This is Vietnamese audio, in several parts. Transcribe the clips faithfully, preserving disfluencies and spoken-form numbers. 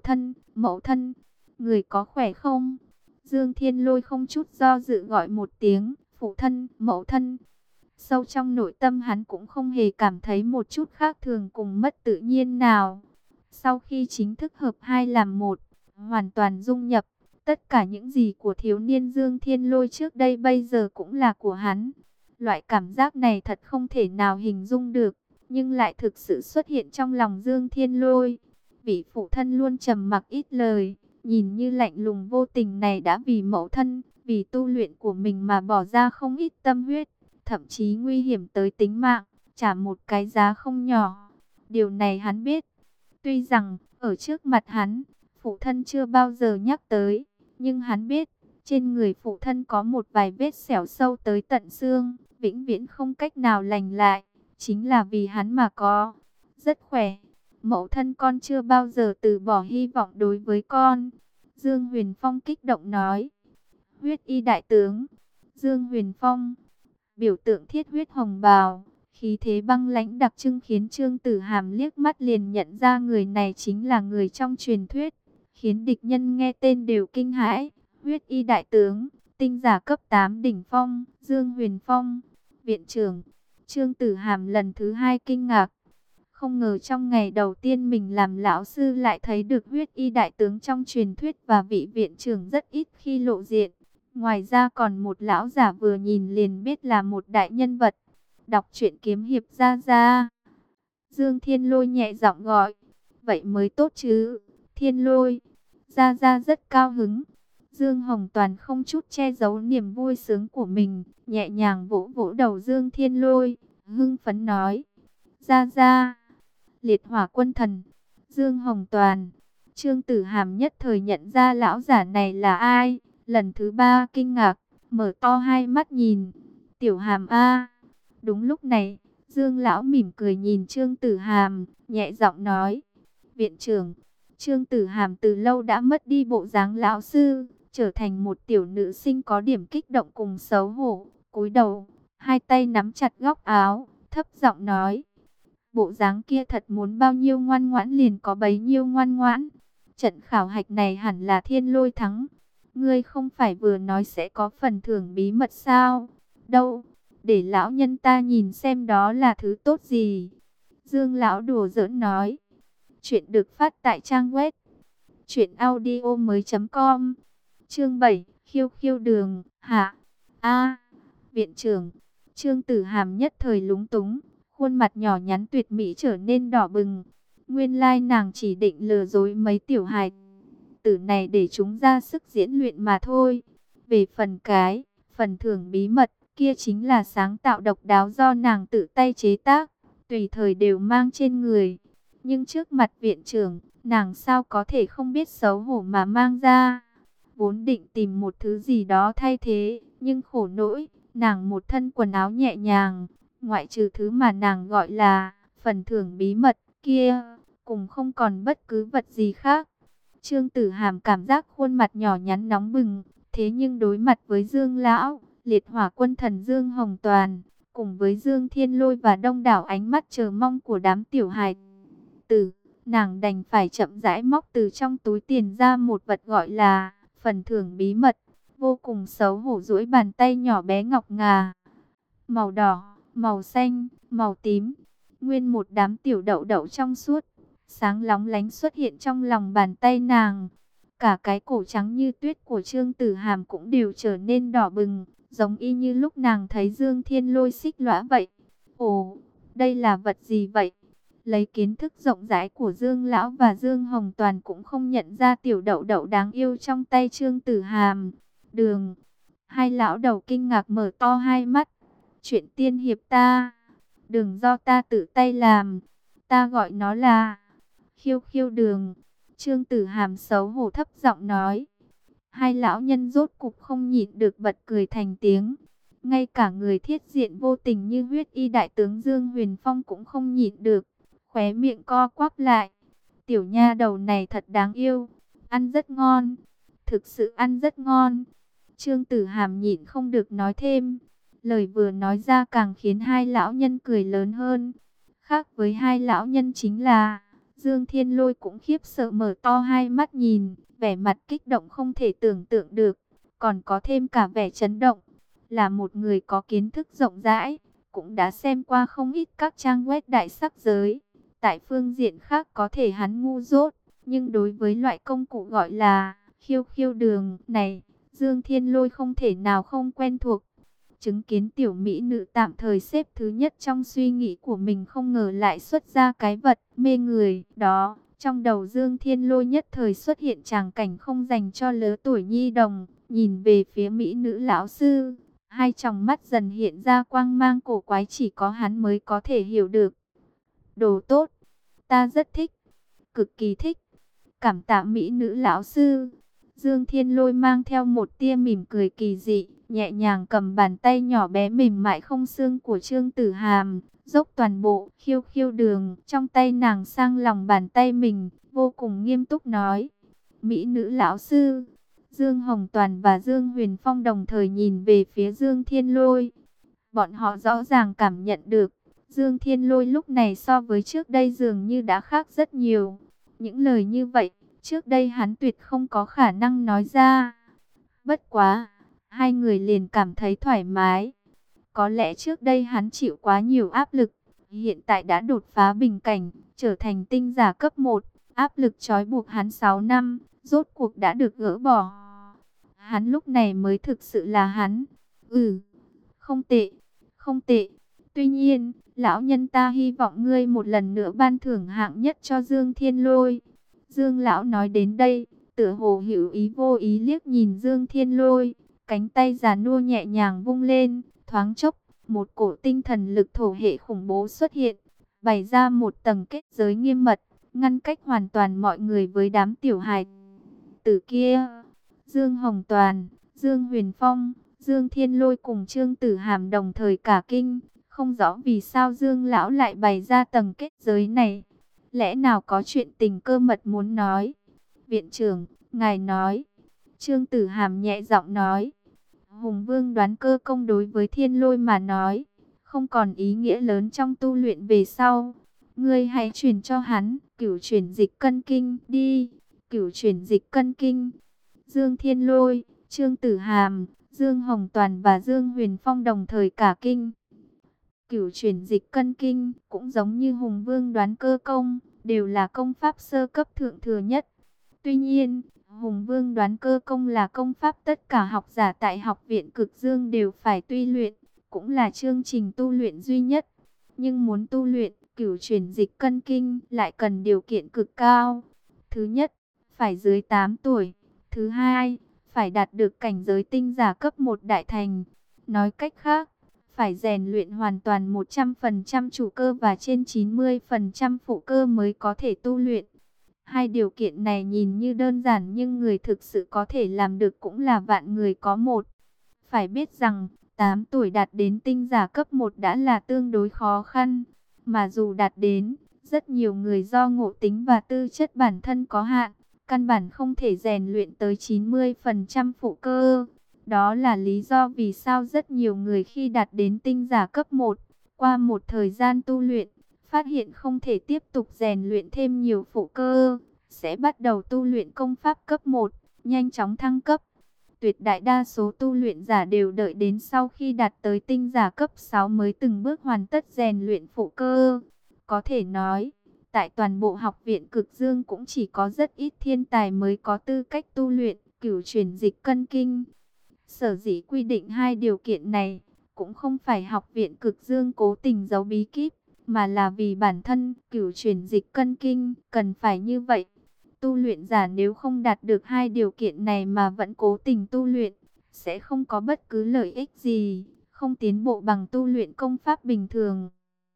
thân, mẫu thân, người có khỏe không? Dương Thiên Lôi không chút do dự gọi một tiếng, phụ thân, mẫu thân. Sâu trong nội tâm hắn cũng không hề cảm thấy một chút khác thường cùng mất tự nhiên nào. Sau khi chính thức hợp hai làm một, hoàn toàn dung nhập, tất cả những gì của thiếu niên Dương Thiên Lôi trước đây bây giờ cũng là của hắn. Loại cảm giác này thật không thể nào hình dung được, nhưng lại thực sự xuất hiện trong lòng Dương Thiên Lôi. Vị phụ thân luôn trầm mặc ít lời, nhìn như lạnh lùng vô tình này đã vì mẫu thân, vì tu luyện của mình mà bỏ ra không ít tâm huyết, thậm chí nguy hiểm tới tính mạng, trả một cái giá không nhỏ. Điều này hắn biết. Tuy rằng, ở trước mặt hắn, phụ thân chưa bao giờ nhắc tới, nhưng hắn biết, trên người phụ thân có một vài vết xẻo sâu tới tận xương, vĩnh viễn không cách nào lành lại, chính là vì hắn mà có. Rất khỏe, mẫu thân con chưa bao giờ từ bỏ hy vọng đối với con. Dương Huyền Phong kích động nói. Huyết y đại tướng, Dương Huyền Phong, biểu tượng thiết huyết hồng bào, khí thế băng lãnh đặc trưng khiến Trương Tử Hàm liếc mắt liền nhận ra người này chính là người trong truyền thuyết, khiến địch nhân nghe tên đều kinh hãi. Huyết y đại tướng, tinh giả cấp tám đỉnh phong, Dương Huyền Phong, viện trưởng. Trương Tử Hàm lần thứ hai kinh ngạc. Không ngờ trong ngày đầu tiên mình làm lão sư lại thấy được huyết y đại tướng trong truyền thuyết, và vị viện trưởng rất ít khi lộ diện. Ngoài ra còn một lão giả vừa nhìn liền biết là một đại nhân vật. Đọc truyện kiếm hiệp ra ra. Dương Thiên Lôi nhẹ giọng gọi. Vậy mới tốt chứ. Thiên Lôi. Ra ra rất cao hứng. Dương Hồng Toàn không chút che giấu niềm vui sướng của mình, nhẹ nhàng vỗ vỗ đầu Dương Thiên Lôi, hưng phấn nói. Ra ra. Liệt hỏa quân thần. Dương Hồng Toàn. Trương Tử Hàm nhất thời nhận ra lão giả này là ai. Lần thứ ba kinh ngạc, mở to hai mắt nhìn. Tiểu Hàm a. Đúng lúc này, Dương lão mỉm cười nhìn Trương Tử Hàm, nhẹ giọng nói. Viện trưởng. Trương Tử Hàm từ lâu đã mất đi bộ dáng lão sư, trở thành một tiểu nữ sinh có điểm kích động cùng xấu hổ, cúi đầu, hai tay nắm chặt góc áo, thấp giọng nói. Bộ dáng kia thật muốn bao nhiêu ngoan ngoãn liền có bấy nhiêu ngoan ngoãn. Trận khảo hạch này hẳn là Thiên Lôi thắng. Ngươi không phải vừa nói sẽ có phần thưởng bí mật sao? Đâu, để lão nhân ta nhìn xem đó là thứ tốt gì. Dương lão đùa giỡn nói. Chuyện được phát tại trang web truyện audio mới chấm com. Chương bảy, khiêu khiêu đường, hạ. A, viện trưởng. Trương Tử Hàm nhất thời lúng túng, khuôn mặt nhỏ nhắn tuyệt mỹ trở nên đỏ bừng. Nguyên lai nàng chỉ định lừa dối mấy tiểu hài tử này để chúng ra sức diễn luyện mà thôi. Về phần cái, phần thưởng bí mật, kia chính là sáng tạo độc đáo do nàng tự tay chế tác, tùy thời đều mang trên người. Nhưng trước mặt viện trưởng, nàng sao có thể không biết xấu hổ mà mang ra. Vốn định tìm một thứ gì đó thay thế, nhưng khổ nỗi, nàng một thân quần áo nhẹ nhàng, ngoại trừ thứ mà nàng gọi là phần thưởng bí mật kia, cùng không còn bất cứ vật gì khác. Trương Tử Hàm cảm giác khuôn mặt nhỏ nhắn nóng bừng, thế nhưng đối mặt với Dương lão, liệt hỏa quân thần Dương Hồng Toàn, cùng với Dương Thiên Lôi và đông đảo ánh mắt chờ mong của đám tiểu hài tử, nàng đành phải chậm rãi móc từ trong túi tiền ra một vật gọi là phần thưởng bí mật, vô cùng xấu hổ duỗi bàn tay nhỏ bé ngọc ngà, màu đỏ, màu xanh, màu tím, nguyên một đám tiểu đậu đậu trong suốt, sáng lóng lánh xuất hiện trong lòng bàn tay nàng. Cả cái cổ trắng như tuyết của Trương Tử Hàm cũng đều trở nên đỏ bừng, giống y như lúc nàng thấy Dương Thiên Lôi xích lõa vậy. Ồ, đây là vật gì vậy? Lấy kiến thức rộng rãi của Dương Lão và Dương Hồng Toàn cũng không nhận ra tiểu đậu đậu đáng yêu trong tay Trương Tử Hàm. Đường, hai lão đầu kinh ngạc mở to hai mắt. Chuyện tiên hiệp ta, đường do ta tự tay làm, ta gọi nó là khiêu khiêu đường. Trương Tử Hàm xấu hổ thấp giọng nói. Hai lão nhân rốt cục không nhịn được bật cười thành tiếng. Ngay cả người thiết diện vô tình như huyết y đại tướng Dương Huyền Phong cũng không nhịn được, khóe miệng co quắp lại. Tiểu nha đầu này thật đáng yêu, ăn rất ngon, thực sự ăn rất ngon. Trương Tử Hàm nhịn không được nói thêm. Lời vừa nói ra càng khiến hai lão nhân cười lớn hơn. Khác với hai lão nhân chính là Dương Thiên Lôi cũng khiếp sợ mở to hai mắt nhìn, vẻ mặt kích động không thể tưởng tượng được, còn có thêm cả vẻ chấn động. Là một người có kiến thức rộng rãi, cũng đã xem qua không ít các trang web đại sắc giới. Tại phương diện khác có thể hắn ngu dốt, nhưng đối với loại công cụ gọi là khiêu khiêu đường này, Dương Thiên Lôi không thể nào không quen thuộc. Chứng kiến tiểu mỹ nữ tạm thời xếp thứ nhất trong suy nghĩ của mình, không ngờ lại xuất ra cái vật mê người đó. Trong đầu Dương Thiên Lôi nhất thời xuất hiện tràng cảnh không dành cho lứa tuổi nhi đồng, nhìn về phía mỹ nữ lão sư. Hai tròng mắt dần hiện ra quang mang cổ quái chỉ có hắn mới có thể hiểu được. Đồ tốt, ta rất thích, cực kỳ thích. Cảm tạ mỹ nữ lão sư. Dương Thiên Lôi mang theo một tia mỉm cười kỳ dị, nhẹ nhàng cầm bàn tay nhỏ bé mềm mại không xương của Trương Tử Hàm, dốc toàn bộ khiêu khiêu đường trong tay nàng sang lòng bàn tay mình, vô cùng nghiêm túc nói: mỹ nữ lão sư. Dương Hồng Toàn và Dương Huyền Phong đồng thời nhìn về phía Dương Thiên Lôi. Bọn họ rõ ràng cảm nhận được, Dương Thiên Lôi lúc này so với trước đây dường như đã khác rất nhiều. Những lời như vậy, trước đây hắn tuyệt không có khả năng nói ra. Bất quá, hai người liền cảm thấy thoải mái. Có lẽ trước đây hắn chịu quá nhiều áp lực, hiện tại đã đột phá bình cảnh, trở thành tinh giả cấp một. Áp lực trói buộc hắn sáu năm, rốt cuộc đã được gỡ bỏ. Hắn lúc này mới thực sự là hắn. Ừ, không tệ, không tệ. Tuy nhiên, lão nhân ta hy vọng ngươi một lần nữa ban thưởng hạng nhất cho Dương Thiên Lôi. Dương lão nói đến đây, tựa hồ hữu ý vô ý liếc nhìn Dương Thiên Lôi, cánh tay già nua nhẹ nhàng vung lên, thoáng chốc, một cổ tinh thần lực thổ hệ khủng bố xuất hiện, bày ra một tầng kết giới nghiêm mật, ngăn cách hoàn toàn mọi người với đám tiểu hài tử kia. Dương Hồng Toàn, Dương Huyền Phong, Dương Thiên Lôi cùng Trương Tử Hàm đồng thời cả kinh, không rõ vì sao Dương lão lại bày ra tầng kết giới này. Lẽ nào có chuyện tình cơ mật muốn nói? Viện trưởng, ngài nói. Trương Tử Hàm nhẹ giọng nói. Hùng Vương đoán cơ công đối với Thiên Lôi mà nói, không còn ý nghĩa lớn trong tu luyện về sau. Ngươi hãy truyền cho hắn cửu chuyển dịch cân kinh đi. Cửu chuyển dịch cân kinh. Dương Thiên Lôi, Trương Tử Hàm, Dương Hồng Toàn và Dương Huyền Phong đồng thời cả kinh. Cửu chuyển dịch cân kinh cũng giống như Hùng Vương đoán cơ công, đều là công pháp sơ cấp thượng thừa nhất. Tuy nhiên, Hùng Vương đoán cơ công là công pháp tất cả học giả tại học viện Cực Dương đều phải tu luyện, cũng là chương trình tu luyện duy nhất. Nhưng muốn tu luyện cửu chuyển dịch cân kinh lại cần điều kiện cực cao. Thứ nhất, phải dưới tám tuổi. Thứ hai, phải đạt được cảnh giới tinh giả cấp một đại thành. Nói cách khác, phải rèn luyện hoàn toàn một trăm phần trăm chủ cơ và trên chín mươi phần trăm phụ cơ mới có thể tu luyện. Hai điều kiện này nhìn như đơn giản nhưng người thực sự có thể làm được cũng là vạn người có một. Phải biết rằng, tám tuổi đạt đến tinh giả cấp một đã là tương đối khó khăn. Mà dù đạt đến, rất nhiều người do ngộ tính và tư chất bản thân có hạn, căn bản không thể rèn luyện tới chín mươi phần trăm phụ cơ. Đó là lý do vì sao rất nhiều người khi đạt đến tinh giả cấp một, qua một thời gian tu luyện, phát hiện không thể tiếp tục rèn luyện thêm nhiều phụ cơ, sẽ bắt đầu tu luyện công pháp cấp một, nhanh chóng thăng cấp. Tuyệt đại đa số tu luyện giả đều đợi đến sau khi đạt tới tinh giả cấp sáu mới từng bước hoàn tất rèn luyện phụ cơ. Có thể nói, tại toàn bộ học viện Cực Dương cũng chỉ có rất ít thiên tài mới có tư cách tu luyện cửu chuyển dịch cân kinh. Sở dĩ quy định hai điều kiện này, cũng không phải học viện Cực Dương cố tình giấu bí kíp, mà là vì bản thân cửu chuyển dịch cân kinh cần phải như vậy. Tu luyện giả nếu không đạt được hai điều kiện này mà vẫn cố tình tu luyện, sẽ không có bất cứ lợi ích gì, không tiến bộ bằng tu luyện công pháp bình thường.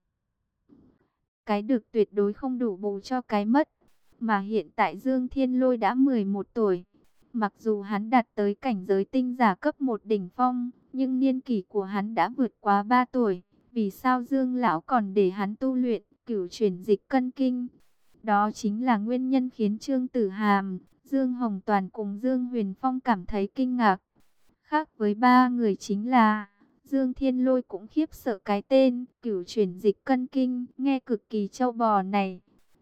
Cái được tuyệt đối không đủ bù cho cái mất. Mà hiện tại Dương Thiên Lôi đã mười một tuổi. Mặc dù hắn đạt tới cảnh giới tinh giả cấp một đỉnh phong, nhưng niên kỷ của hắn đã vượt quá ba tuổi. Vì sao Dương lão còn để hắn tu luyện cửu chuyển dịch cân kinh? Đó chính là nguyên nhân khiến Trương Tử Hàm, Dương Hồng Toàn cùng Dương Huyền Phong cảm thấy kinh ngạc. Khác với ba người chính là, Dương Thiên Lôi cũng khiếp sợ cái tên cửu chuyển dịch cân kinh, nghe cực kỳ trâu bò này.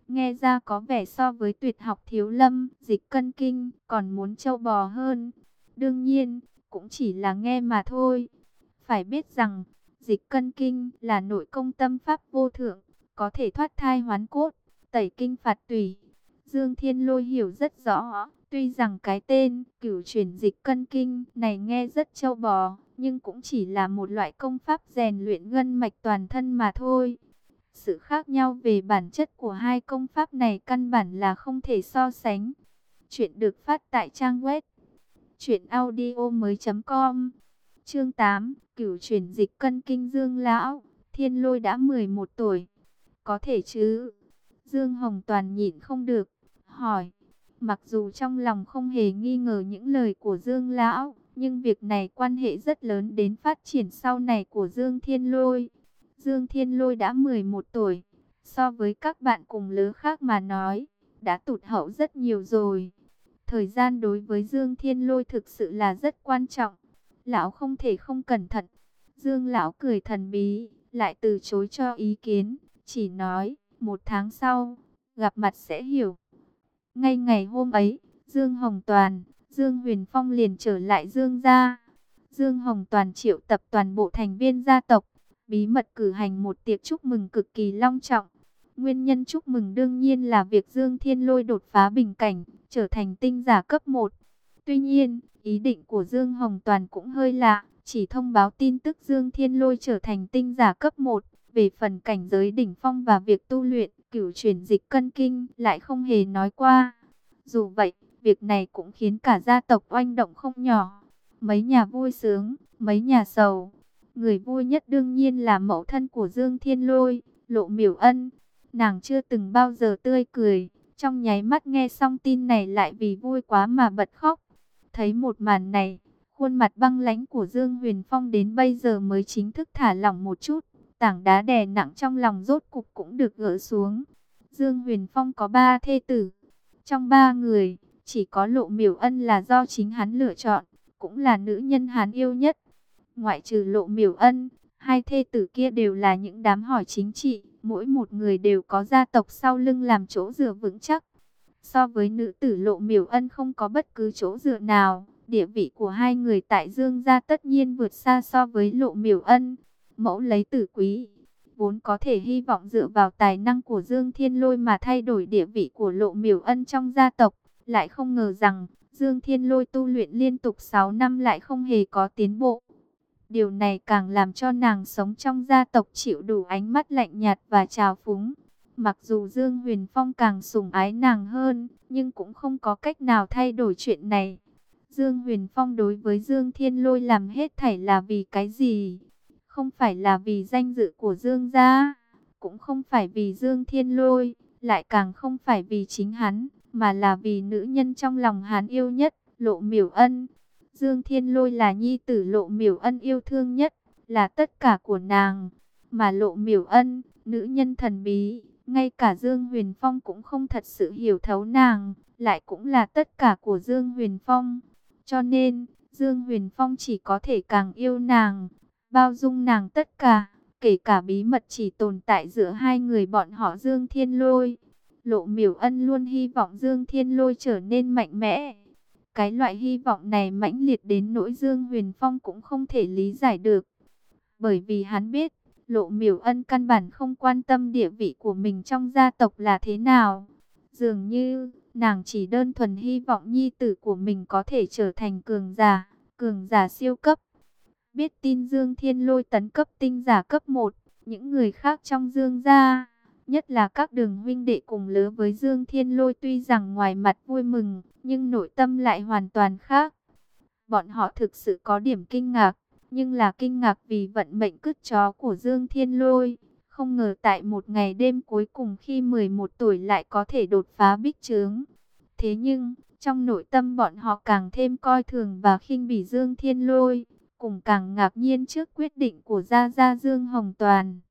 Nghe ra có vẻ so với tuyệt học thiếu lâm, dịch cân kinh, còn muốn trâu bò hơn. Đương nhiên, cũng chỉ là nghe mà thôi. Phải biết rằng, dịch cân kinh là nội công tâm pháp vô thượng, có thể thoát thai hoán cốt, tẩy kinh phạt tùy. Dương Thiên Lôi hiểu rất rõ, tuy rằng cái tên cửu chuyển dịch cân kinh này nghe rất trâu bò, nhưng cũng chỉ là một loại công pháp rèn luyện gân mạch toàn thân mà thôi. Sự khác nhau về bản chất của hai công pháp này căn bản là không thể so sánh. Chuyện được phát tại trang web truyện audio mới com. Chương tám, Cửu chuyển dịch cân kinh. Dương lão, Thiên Lôi đã mười một tuổi. Có thể chứ? Dương Hồng Toàn nhịn không được, hỏi. Mặc dù trong lòng không hề nghi ngờ những lời của Dương lão, nhưng việc này quan hệ rất lớn đến phát triển sau này của Dương Thiên Lôi. Dương Thiên Lôi đã mười một tuổi, so với các bạn cùng lứa khác mà nói, đã tụt hậu rất nhiều rồi. Thời gian đối với Dương Thiên Lôi thực sự là rất quan trọng. Lão không thể không cẩn thận. Dương lão cười thần bí, lại từ chối cho ý kiến, chỉ nói, một tháng sau, gặp mặt sẽ hiểu. Ngay ngày hôm ấy, Dương Hồng Toàn, Dương Huyền Phong liền trở lại Dương gia. Dương Hồng Toàn triệu tập toàn bộ thành viên gia tộc, bí mật cử hành một tiệc chúc mừng cực kỳ long trọng. Nguyên nhân chúc mừng đương nhiên là việc Dương Thiên Lôi đột phá bình cảnh, trở thành tinh giả cấp một. Tuy nhiên, ý định của Dương Hồng Toàn cũng hơi lạ, chỉ thông báo tin tức Dương Thiên Lôi trở thành tinh giả cấp một. Về phần cảnh giới đỉnh phong và việc tu luyện, cửu chuyển dịch cân kinh lại không hề nói qua. Dù vậy, việc này cũng khiến cả gia tộc oanh động không nhỏ. Mấy nhà vui sướng, mấy nhà sầu. Người vui nhất đương nhiên là mẫu thân của Dương Thiên Lôi, Lộ Miểu Ân. Nàng chưa từng bao giờ tươi cười, trong nháy mắt nghe xong tin này lại vì vui quá mà bật khóc. Thấy một màn này, khuôn mặt băng lãnh của Dương Huyền Phong đến bây giờ mới chính thức thả lỏng một chút. Tảng đá đè nặng trong lòng rốt cục cũng được gỡ xuống. Dương Huyền Phong có ba thê tử. Trong ba người, chỉ có Lộ Miểu Ân là do chính hắn lựa chọn, cũng là nữ nhân hắn yêu nhất. Ngoại trừ Lộ Miểu Ân, hai thê tử kia đều là những đám hỏi chính trị, mỗi một người đều có gia tộc sau lưng làm chỗ dựa vững chắc. So với nữ tử Lộ Miểu Ân không có bất cứ chỗ dựa nào, địa vị của hai người tại Dương gia tất nhiên vượt xa so với Lộ Miểu Ân. Mẫu lấy tử quý, vốn có thể hy vọng dựa vào tài năng của Dương Thiên Lôi mà thay đổi địa vị của Lộ Miểu Ân trong gia tộc, lại không ngờ rằng Dương Thiên Lôi tu luyện liên tục sáu năm lại không hề có tiến bộ. Điều này càng làm cho nàng sống trong gia tộc chịu đủ ánh mắt lạnh nhạt và trào phúng. Mặc dù Dương Huyền Phong càng sủng ái nàng hơn, nhưng cũng không có cách nào thay đổi chuyện này. Dương Huyền Phong đối với Dương Thiên Lôi làm hết thảy là vì cái gì? Không phải là vì danh dự của Dương gia, cũng không phải vì Dương Thiên Lôi, lại càng không phải vì chính hắn, mà là vì nữ nhân trong lòng hắn yêu nhất, Lộ Miểu Ân. Dương Thiên Lôi là nhi tử Lộ Miểu Ân yêu thương nhất, là tất cả của nàng. Mà Lộ Miểu Ân, nữ nhân thần bí, ngay cả Dương Huyền Phong cũng không thật sự hiểu thấu nàng, lại cũng là tất cả của Dương Huyền Phong. Cho nên, Dương Huyền Phong chỉ có thể càng yêu nàng, bao dung nàng tất cả, kể cả bí mật chỉ tồn tại giữa hai người bọn họ Dương Thiên Lôi. Lộ Miểu Ân luôn hy vọng Dương Thiên Lôi trở nên mạnh mẽ. Cái loại hy vọng này mãnh liệt đến nỗi Dương Huyền Phong cũng không thể lý giải được. Bởi vì hắn biết, Lộ Miểu Ân căn bản không quan tâm địa vị của mình trong gia tộc là thế nào. Dường như, nàng chỉ đơn thuần hy vọng nhi tử của mình có thể trở thành cường giả, cường giả siêu cấp. Biết tin Dương Thiên Lôi tấn cấp tinh giả cấp một, những người khác trong Dương gia, nhất là các đường huynh đệ cùng lứa với Dương Thiên Lôi tuy rằng ngoài mặt vui mừng, nhưng nội tâm lại hoàn toàn khác. Bọn họ thực sự có điểm kinh ngạc, nhưng là kinh ngạc vì vận mệnh cứt chó của Dương Thiên Lôi. Không ngờ tại một ngày đêm cuối cùng khi mười một tuổi lại có thể đột phá bích chướng. Thế nhưng, trong nội tâm bọn họ càng thêm coi thường và khinh bỉ Dương Thiên Lôi, cùng càng ngạc nhiên trước quyết định của Gia Gia Dương Hồng Toàn.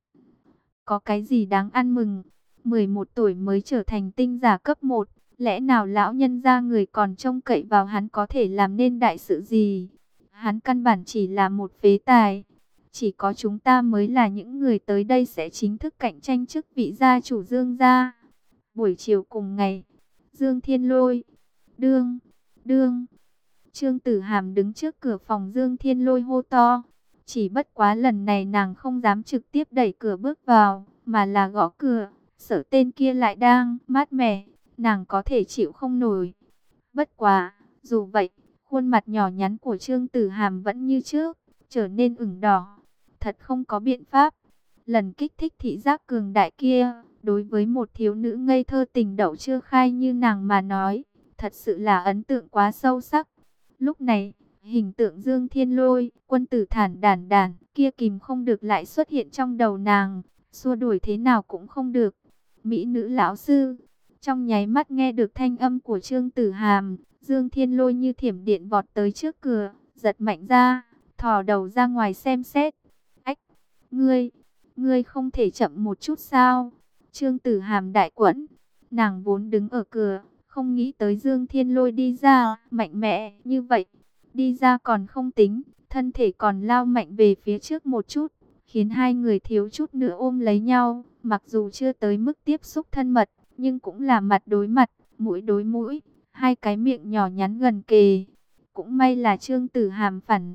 Có cái gì đáng ăn mừng, mười một tuổi mới trở thành tinh giả cấp một, lẽ nào lão nhân gia người còn trông cậy vào hắn có thể làm nên đại sự gì? Hắn căn bản chỉ là một phế tài. Chỉ có chúng ta mới là những người tới đây sẽ chính thức cạnh tranh chức vị gia chủ Dương gia. Buổi chiều cùng ngày, Dương Thiên Lôi, đương, đương, Trương Tử Hàm đứng trước cửa phòng Dương Thiên Lôi hô to. Chỉ bất quá lần này nàng không dám trực tiếp đẩy cửa bước vào, mà là gõ cửa. Sợ tên kia lại đang mát mẻ, nàng có thể chịu không nổi. Bất quá, dù vậy, khuôn mặt nhỏ nhắn của Trương Tử Hàm vẫn như trước, trở nên ửng đỏ. Thật không có biện pháp. Lần kích thích thị giác cường đại kia, đối với một thiếu nữ ngây thơ tình đậu chưa khai như nàng mà nói, thật sự là ấn tượng quá sâu sắc. Lúc này, hình tượng Dương Thiên Lôi, quân tử thản đản đản, kia kìm không được lại xuất hiện trong đầu nàng, xua đuổi thế nào cũng không được. Mỹ nữ lão sư, trong nháy mắt nghe được thanh âm của Trương Tử Hàm, Dương Thiên Lôi như thiểm điện vọt tới trước cửa, giật mạnh ra, thò đầu ra ngoài xem xét. Ách, ngươi, ngươi không thể chậm một chút sao? Trương Tử Hàm đại quẫn, nàng vốn đứng ở cửa, không nghĩ tới Dương Thiên Lôi đi ra, mạnh mẽ như vậy. Đi ra còn không tính, thân thể còn lao mạnh về phía trước một chút, khiến hai người thiếu chút nữa ôm lấy nhau. Mặc dù chưa tới mức tiếp xúc thân mật, nhưng cũng là mặt đối mặt, mũi đối mũi, hai cái miệng nhỏ nhắn gần kề. Cũng may là Trương Tử Hàm phản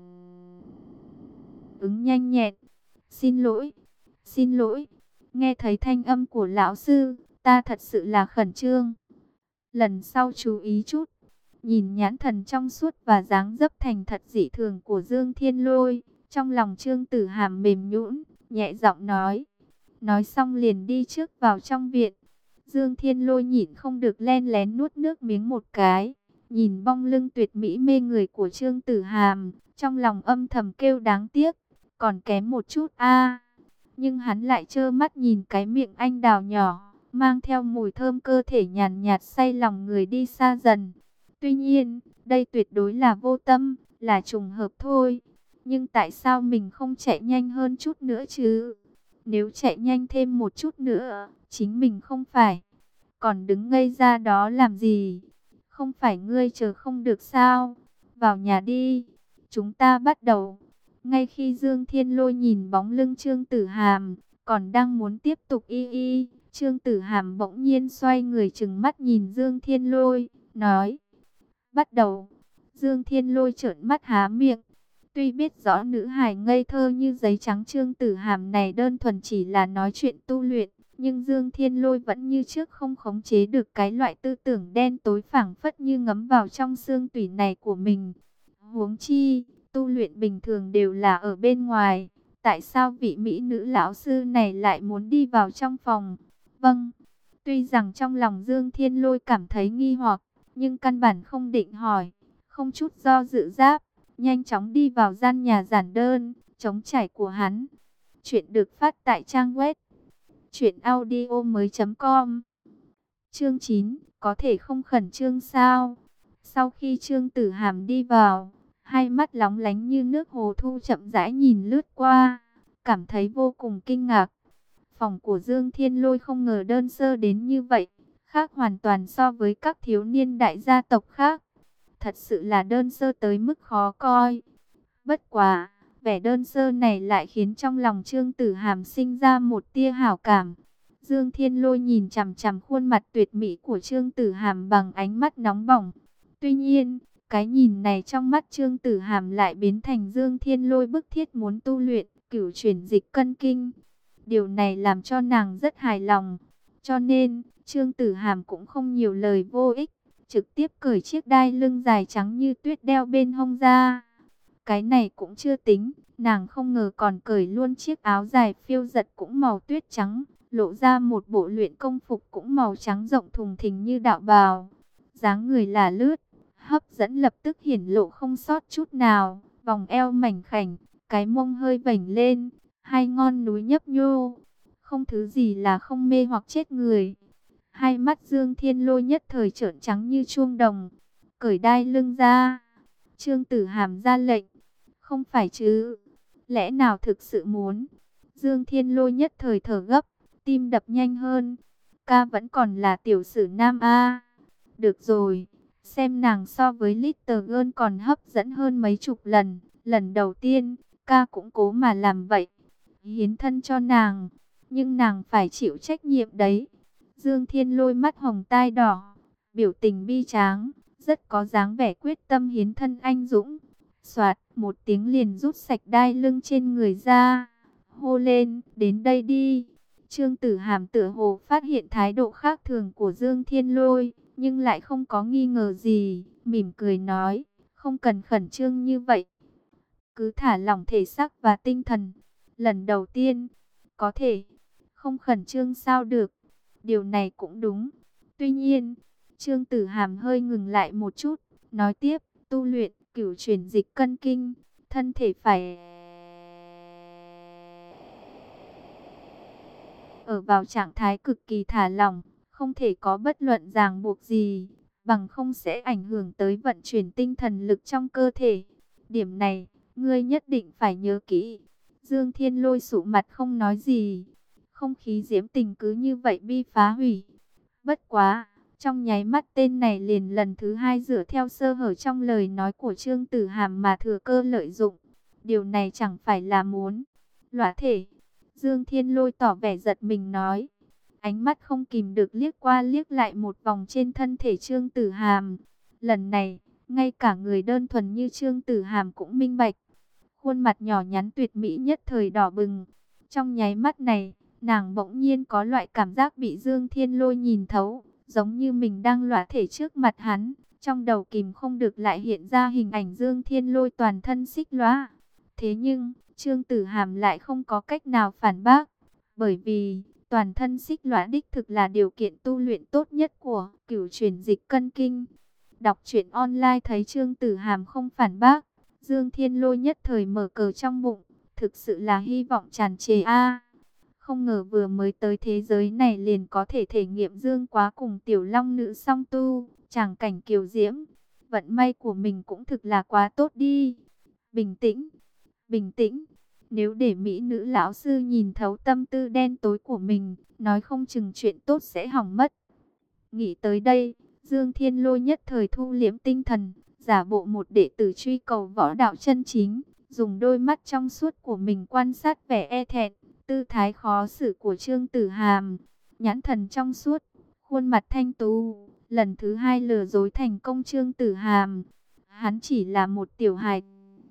ứng nhanh nhẹn. Xin lỗi, xin lỗi, nghe thấy thanh âm của lão sư, ta thật sự là khẩn trương. Lần sau chú ý chút. Nhìn nhãn thần trong suốt và dáng dấp thành thật dị thường của Dương Thiên Lôi, trong lòng Trương Tử Hàm mềm nhũn, nhẹ giọng nói. Nói xong liền đi trước vào trong viện. Dương Thiên Lôi nhịn không được len lén nuốt nước miếng một cái, nhìn bong lưng tuyệt mỹ mê người của Trương Tử Hàm, trong lòng âm thầm kêu đáng tiếc, còn kém một chút a. Nhưng hắn lại trơ mắt nhìn cái miệng anh đào nhỏ, mang theo mùi thơm cơ thể nhàn nhạt say lòng người đi xa dần. Tuy nhiên, đây tuyệt đối là vô tâm, là trùng hợp thôi. Nhưng tại sao mình không chạy nhanh hơn chút nữa chứ? Nếu chạy nhanh thêm một chút nữa, chính mình không phải. Còn đứng ngây ra đó làm gì? Không phải ngươi chờ không được sao? Vào nhà đi. Chúng ta bắt đầu. Ngay khi Dương Thiên Lôi nhìn bóng lưng Trương Tử Hàm, còn đang muốn tiếp tục y y, Trương Tử Hàm bỗng nhiên xoay người trừng mắt nhìn Dương Thiên Lôi, nói. Bắt đầu. Dương Thiên Lôi trợn mắt há miệng. Tuy biết rõ nữ hài ngây thơ như giấy trắng Trương Tử Hàm này đơn thuần chỉ là nói chuyện tu luyện, nhưng Dương Thiên Lôi vẫn như trước không khống chế được cái loại tư tưởng đen tối phảng phất như ngấm vào trong xương tủy này của mình. Huống chi, tu luyện bình thường đều là ở bên ngoài, tại sao vị mỹ nữ lão sư này lại muốn đi vào trong phòng? Vâng, tuy rằng trong lòng Dương Thiên Lôi cảm thấy nghi hoặc, nhưng căn bản không định hỏi, không chút do dự giáp, nhanh chóng đi vào gian nhà giản đơn, trống trải của hắn. Chuyện được phát tại trang web truyện audio mới chấm com. Chương chín, có thể không khẩn trương sao? Sau khi Trương Tử Hàm đi vào, hai mắt lóng lánh như nước hồ thu chậm rãi nhìn lướt qua, cảm thấy vô cùng kinh ngạc. Phòng của Dương Thiên Lôi không ngờ đơn sơ đến như vậy, khác hoàn toàn so với các thiếu niên đại gia tộc khác. Thật sự là đơn sơ tới mức khó coi. Bất quá, vẻ đơn sơ này lại khiến trong lòng Trương Tử Hàm sinh ra một tia hảo cảm. Dương Thiên Lôi nhìn chằm chằm khuôn mặt tuyệt mỹ của Trương Tử Hàm bằng ánh mắt nóng bỏng. Tuy nhiên, cái nhìn này trong mắt Trương Tử Hàm lại biến thành Dương Thiên Lôi bức thiết muốn tu luyện, cửu chuyển dịch cân kinh. Điều này làm cho nàng rất hài lòng. Cho nên, Trương Tử Hàm cũng không nhiều lời vô ích, trực tiếp cởi chiếc đai lưng dài trắng như tuyết đeo bên hông ra. Cái này cũng chưa tính, nàng không ngờ còn cởi luôn chiếc áo dài phiêu giật cũng màu tuyết trắng, lộ ra một bộ luyện công phục cũng màu trắng rộng thùng thình như đạo bào. Dáng người là lướt, hấp dẫn lập tức hiển lộ không sót chút nào, vòng eo mảnh khảnh, cái mông hơi vểnh lên, hai ngón núi nhấp nhô, không thứ gì là không mê hoặc chết người. Hai mắt Dương Thiên Lôi nhất thời trợn trắng như chuông đồng. Cởi đai lưng ra. Trương Tử Hàm ra lệnh. Không phải chứ? Lẽ nào thực sự muốn? Dương Thiên Lôi nhất thời thở gấp, tim đập nhanh hơn. Ca vẫn còn là tiểu sử nam a. Được rồi, xem nàng so với Little Girl còn hấp dẫn hơn mấy chục lần. Lần đầu tiên, ca cũng cố mà làm vậy, hiến thân cho nàng, nhưng nàng phải chịu trách nhiệm đấy. Dương Thiên Lôi mắt hồng tai đỏ, biểu tình bi tráng, rất có dáng vẻ quyết tâm hiến thân anh dũng. Soạt, một tiếng liền rút sạch đai lưng trên người ra, hô lên, đến đây đi. Trương Tử Hàm tựa hồ phát hiện thái độ khác thường của Dương Thiên Lôi, nhưng lại không có nghi ngờ gì, mỉm cười nói, không cần khẩn trương như vậy. Cứ thả lỏng thể xác và tinh thần. Lần đầu tiên, có thể, không khẩn trương sao được. Điều này cũng đúng. Tuy nhiên, Trương Tử Hàm hơi ngừng lại một chút, nói tiếp, tu luyện, cửu chuyển dịch cân kinh, thân thể phải ở vào trạng thái cực kỳ thả lỏng, không thể có bất luận ràng buộc gì, bằng không sẽ ảnh hưởng tới vận chuyển tinh thần lực trong cơ thể. Điểm này, ngươi nhất định phải nhớ kỹ. Dương Thiên Lôi sụ mặt không nói gì, không khí diễm tình cứ như vậy bi phá hủy. Bất quá, trong nháy mắt tên này liền lần thứ hai dựa theo sơ hở trong lời nói của Trương Tử Hàm mà thừa cơ lợi dụng. Điều này chẳng phải là muốn lõa thể. Dương Thiên Lôi tỏ vẻ giật mình nói. Ánh mắt không kìm được liếc qua liếc lại một vòng trên thân thể Trương Tử Hàm. Lần này, ngay cả người đơn thuần như Trương Tử Hàm cũng minh bạch. Khuôn mặt nhỏ nhắn tuyệt mỹ nhất thời đỏ bừng. Trong nháy mắt này, nàng bỗng nhiên có loại cảm giác bị Dương Thiên Lôi nhìn thấu, giống như mình đang lõa thể trước mặt hắn. Trong đầu kìm không được lại hiện ra hình ảnh Dương Thiên Lôi toàn thân xích lõa. Thế nhưng, Trương Tử Hàm lại không có cách nào phản bác, bởi vì toàn thân xích lõa đích thực là điều kiện tu luyện tốt nhất của cửu chuyển dịch cân kinh. Đọc truyện online thấy Trương Tử Hàm không phản bác, Dương Thiên Lôi nhất thời mở cờ trong bụng, thực sự là hy vọng tràn trề a. Không ngờ vừa mới tới thế giới này liền có thể thể nghiệm Dương Quá cùng Tiểu Long Nữ song tu, tràng cảnh kiều diễm. Vận may của mình cũng thực là quá tốt đi. Bình tĩnh, bình tĩnh. Nếu để mỹ nữ lão sư nhìn thấu tâm tư đen tối của mình, nói không chừng chuyện tốt sẽ hỏng mất. Nghĩ tới đây, Dương Thiên Lôi nhất thời thu liễm tinh thần, giả bộ một đệ tử truy cầu võ đạo chân chính, dùng đôi mắt trong suốt của mình quan sát vẻ e thẹn, tư thái khó xử của Trương Tử Hàm. Nhãn thần trong suốt, khuôn mặt thanh tú, lần thứ hai lừa dối thành công Trương Tử Hàm. Hắn chỉ là một tiểu hài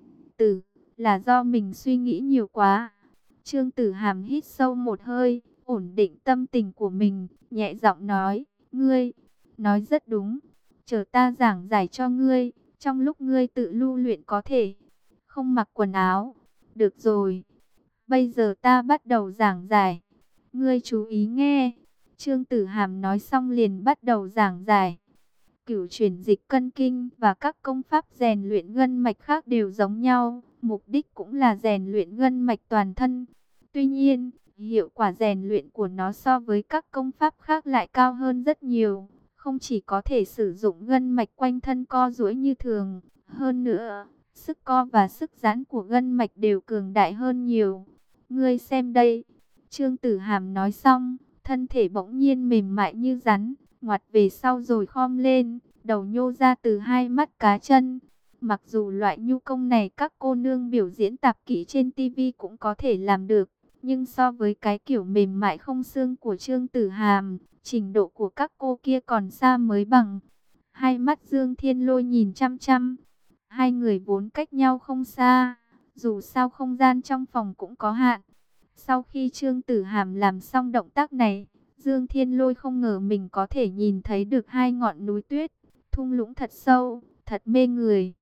tử, là do mình suy nghĩ nhiều quá. Trương Tử Hàm hít sâu một hơi, ổn định tâm tình của mình, nhẹ giọng nói, ngươi, nói rất đúng, chờ ta giảng giải cho ngươi, trong lúc ngươi tự lưu luyện có thể không mặc quần áo. Được rồi, bây giờ ta bắt đầu giảng giải, ngươi chú ý nghe. Trương Tử Hàm nói xong liền bắt đầu giảng giải. Cửu chuyển dịch cân kinh và các công pháp rèn luyện gân mạch khác đều giống nhau, mục đích cũng là rèn luyện gân mạch toàn thân. Tuy nhiên, hiệu quả rèn luyện của nó so với các công pháp khác lại cao hơn rất nhiều. Không chỉ có thể sử dụng gân mạch quanh thân co duỗi như thường, hơn nữa, sức co và sức giãn của gân mạch đều cường đại hơn nhiều. Ngươi xem đây. Trương Tử Hàm nói xong, thân thể bỗng nhiên mềm mại như rắn, ngoặt về sau rồi khom lên, đầu nhô ra từ hai mắt cá chân. Mặc dù loại nhu công này các cô nương biểu diễn tạp kỹ trên tivi cũng có thể làm được, nhưng so với cái kiểu mềm mại không xương của Trương Tử Hàm, trình độ của các cô kia còn xa mới bằng. Hai mắt Dương Thiên Lôi nhìn chăm chăm, hai người vốn cách nhau không xa, dù sao không gian trong phòng cũng có hạn. Sau khi Trương Tử Hàm làm xong động tác này, Dương Thiên Lôi không ngờ mình có thể nhìn thấy được hai ngọn núi tuyết, thung lũng thật sâu, thật mê người.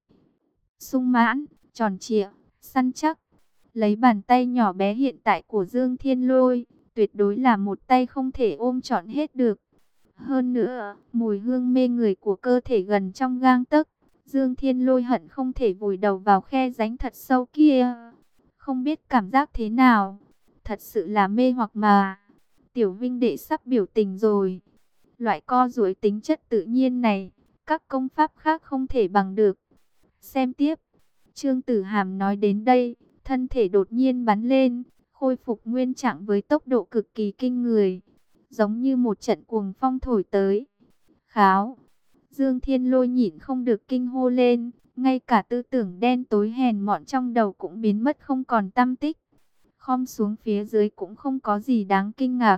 Sung mãn, tròn trịa, săn chắc. Lấy bàn tay nhỏ bé hiện tại của Dương Thiên Lôi, tuyệt đối là một tay không thể ôm trọn hết được. Hơn nữa, mùi hương mê người của cơ thể gần trong gang tấc, Dương Thiên Lôi hận không thể vùi đầu vào khe rãnh thật sâu kia. Không biết cảm giác thế nào, thật sự là mê hoặc mà. Tiểu Vinh đệ sắp biểu tình rồi. Loại co duỗi tính chất tự nhiên này, các công pháp khác không thể bằng được. Xem tiếp. Trương Tử Hàm nói đến đây, thân thể đột nhiên bắn lên, khôi phục nguyên trạng với tốc độ cực kỳ kinh người, giống như một trận cuồng phong thổi tới. Kháo! Dương Thiên Lôi nhịn không được kinh hô lên, ngay cả tư tưởng đen tối hèn mọn trong đầu cũng biến mất không còn tăm tích. Khom xuống phía dưới cũng không có gì đáng kinh ngạc,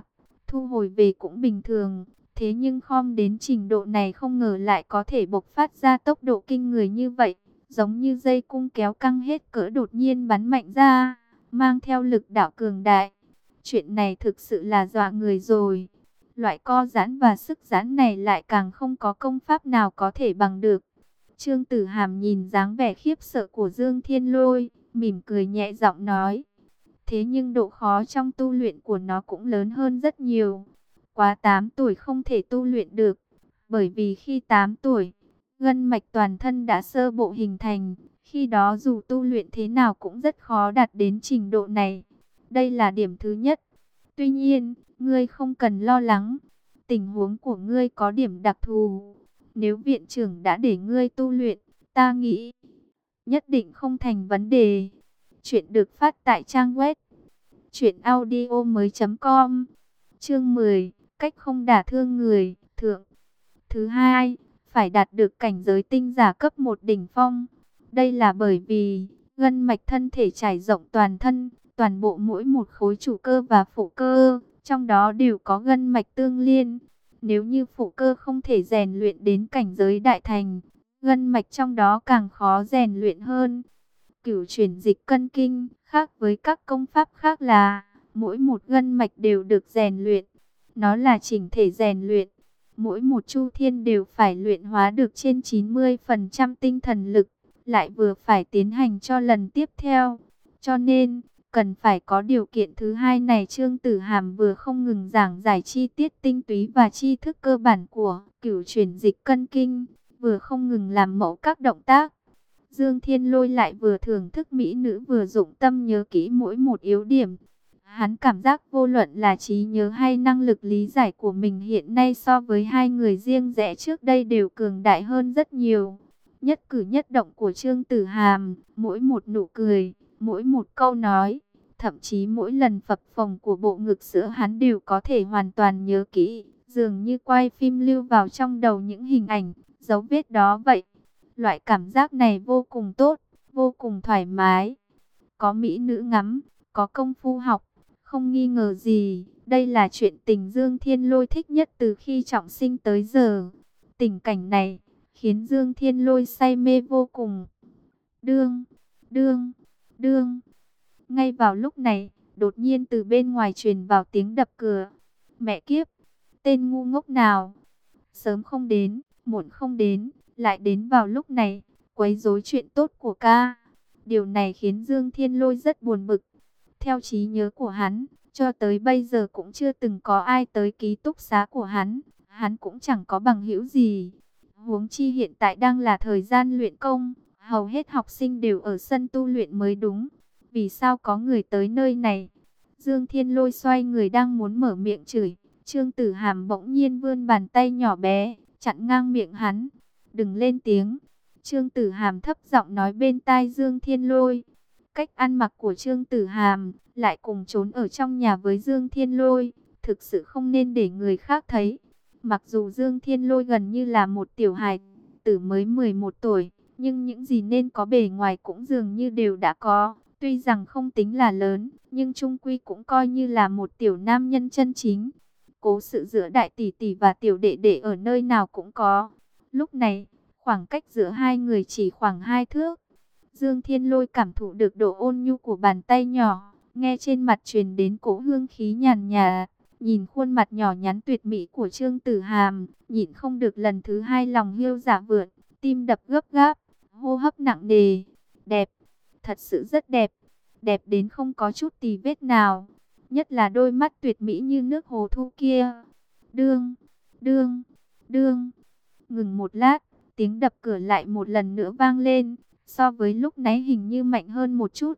thu hồi về cũng bình thường. Thế nhưng khom đến trình độ này không ngờ lại có thể bộc phát ra tốc độ kinh người như vậy. Giống như dây cung kéo căng hết cỡ đột nhiên bắn mạnh ra, mang theo lực đạo cường đại. Chuyện này thực sự là dọa người rồi. Loại co giãn và sức giãn này lại càng không có công pháp nào có thể bằng được. Trương Tử Hàm nhìn dáng vẻ khiếp sợ của Dương Thiên Lôi, mỉm cười nhẹ giọng nói. Thế nhưng độ khó trong tu luyện của nó cũng lớn hơn rất nhiều. Quá tám tuổi không thể tu luyện được, bởi vì khi tám tuổi, gân mạch toàn thân đã sơ bộ hình thành. Khi đó dù tu luyện thế nào cũng rất khó đạt đến trình độ này. Đây là điểm thứ nhất. Tuy nhiên, ngươi không cần lo lắng. Tình huống của ngươi có điểm đặc thù. Nếu viện trưởng đã để ngươi tu luyện, ta nghĩ nhất định không thành vấn đề. Chuyện được phát tại trang web truyện audio mới chấm com. Chương mười, cách không đả thương người, thượng. Thứ hai, phải đạt được cảnh giới tinh giả cấp một đỉnh phong. Đây là bởi vì gân mạch thân thể trải rộng toàn thân, toàn bộ mỗi một khối chủ cơ và phụ cơ, trong đó đều có gân mạch tương liên. Nếu như phụ cơ không thể rèn luyện đến cảnh giới đại thành, gân mạch trong đó càng khó rèn luyện hơn. Cửu chuyển dịch cân kinh, khác với các công pháp khác là, mỗi một gân mạch đều được rèn luyện. Nó là chỉnh thể rèn luyện. Mỗi một chu thiên đều phải luyện hóa được trên chín mươi phần trăm tinh thần lực, lại vừa phải tiến hành cho lần tiếp theo. Cho nên, cần phải có điều kiện thứ hai này. Trương Tử Hàm vừa không ngừng giảng giải chi tiết tinh túy và tri thức cơ bản của cửu chuyển dịch cân kinh, vừa không ngừng làm mẫu các động tác. Dương Thiên Lôi lại vừa thưởng thức mỹ nữ vừa dụng tâm nhớ kỹ mỗi một yếu điểm. Hắn cảm giác vô luận là trí nhớ hay năng lực lý giải của mình hiện nay so với hai người riêng rẽ trước đây đều cường đại hơn rất nhiều. Nhất cử nhất động của Trương Tử Hàm, mỗi một nụ cười, mỗi một câu nói, thậm chí mỗi lần phập phồng của bộ ngực sữa hắn đều có thể hoàn toàn nhớ kỹ, dường như quay phim lưu vào trong đầu những hình ảnh, dấu vết đó vậy. Loại cảm giác này vô cùng tốt, vô cùng thoải mái. Có mỹ nữ ngắm, có công phu học, không nghi ngờ gì, đây là chuyện tình Dương Thiên Lôi thích nhất từ khi trọng sinh tới giờ. Tình cảnh này khiến Dương Thiên Lôi say mê vô cùng. Đương, đương, đương. Ngay vào lúc này, đột nhiên từ bên ngoài truyền vào tiếng đập cửa. Mẹ kiếp, tên ngu ngốc nào, sớm không đến, muộn không đến, lại đến vào lúc này, quấy rối chuyện tốt của ca. Điều này khiến Dương Thiên Lôi rất buồn bực. Theo trí nhớ của hắn, cho tới bây giờ cũng chưa từng có ai tới ký túc xá của hắn. Hắn cũng chẳng có bằng hữu gì. Huống chi hiện tại đang là thời gian luyện công, hầu hết học sinh đều ở sân tu luyện mới đúng. Vì sao có người tới nơi này? Dương Thiên Lôi xoay người đang muốn mở miệng chửi. Trương Tử Hàm bỗng nhiên vươn bàn tay nhỏ bé, chặn ngang miệng hắn. Đừng lên tiếng. Trương Tử Hàm thấp giọng nói bên tai Dương Thiên Lôi. Cách ăn mặc của Trương Tử Hàm, lại cùng trốn ở trong nhà với Dương Thiên Lôi, thực sự không nên để người khác thấy. Mặc dù Dương Thiên Lôi gần như là một tiểu hài tử mới mười một tuổi, nhưng những gì nên có bề ngoài cũng dường như đều đã có. Tuy rằng không tính là lớn, nhưng chung quy cũng coi như là một tiểu nam nhân chân chính. Cố sự giữa đại tỷ tỷ và tiểu đệ đệ ở nơi nào cũng có. Lúc này, khoảng cách giữa hai người chỉ khoảng hai thước. Dương Thiên Lôi cảm thụ được độ ôn nhu của bàn tay nhỏ, nghe trên mặt truyền đến cỗ hương khí nhàn nhạt, nhìn khuôn mặt nhỏ nhắn tuyệt mỹ của Trương Tử Hàm, nhịn không được lần thứ hai lòng hiêu dạ vượn, tim đập gấp gáp, hô hấp nặng nề. Đẹp, thật sự rất đẹp, đẹp đến không có chút tì vết nào, nhất là đôi mắt tuyệt mỹ như nước hồ thu kia. Đương, đương, đương. Ngừng một lát, tiếng đập cửa lại một lần nữa vang lên. So với lúc nãy hình như mạnh hơn một chút.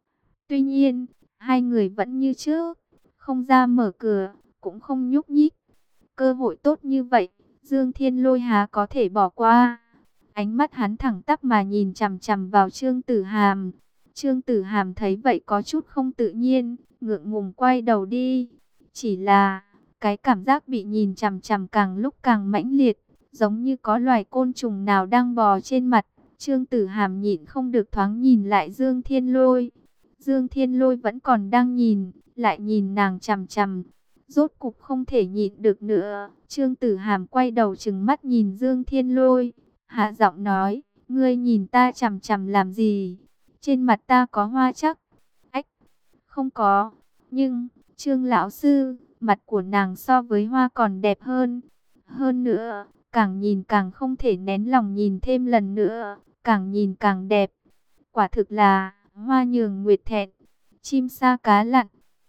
Tuy nhiên, hai người vẫn như trước, không ra mở cửa, cũng không nhúc nhích. Cơ hội tốt như vậy, Dương Thiên Lôi há có thể bỏ qua. Ánh mắt hắn thẳng tắp mà nhìn chằm chằm vào Trương Tử Hàm. Trương Tử Hàm thấy vậy có chút không tự nhiên, ngượng ngùng quay đầu đi. Chỉ là, cái cảm giác bị nhìn chằm chằm càng lúc càng mãnh liệt, giống như có loài côn trùng nào đang bò trên mặt. Trương Tử Hàm nhịn không được thoáng nhìn lại Dương Thiên Lôi. Dương Thiên Lôi vẫn còn đang nhìn, lại nhìn nàng chằm chằm. Rốt cục không thể nhịn được nữa, Trương Tử Hàm quay đầu trừng mắt nhìn Dương Thiên Lôi, hạ giọng nói, ngươi nhìn ta chằm chằm làm gì? Trên mặt ta có hoa chắc? Ách, không có, nhưng, Trương lão sư, mặt của nàng so với hoa còn đẹp hơn. Hơn nữa, càng nhìn càng không thể nén lòng nhìn thêm lần nữa, càng nhìn càng đẹp. Quả thực là, hoa nhường nguyệt thẹn, chim sa cá lặn.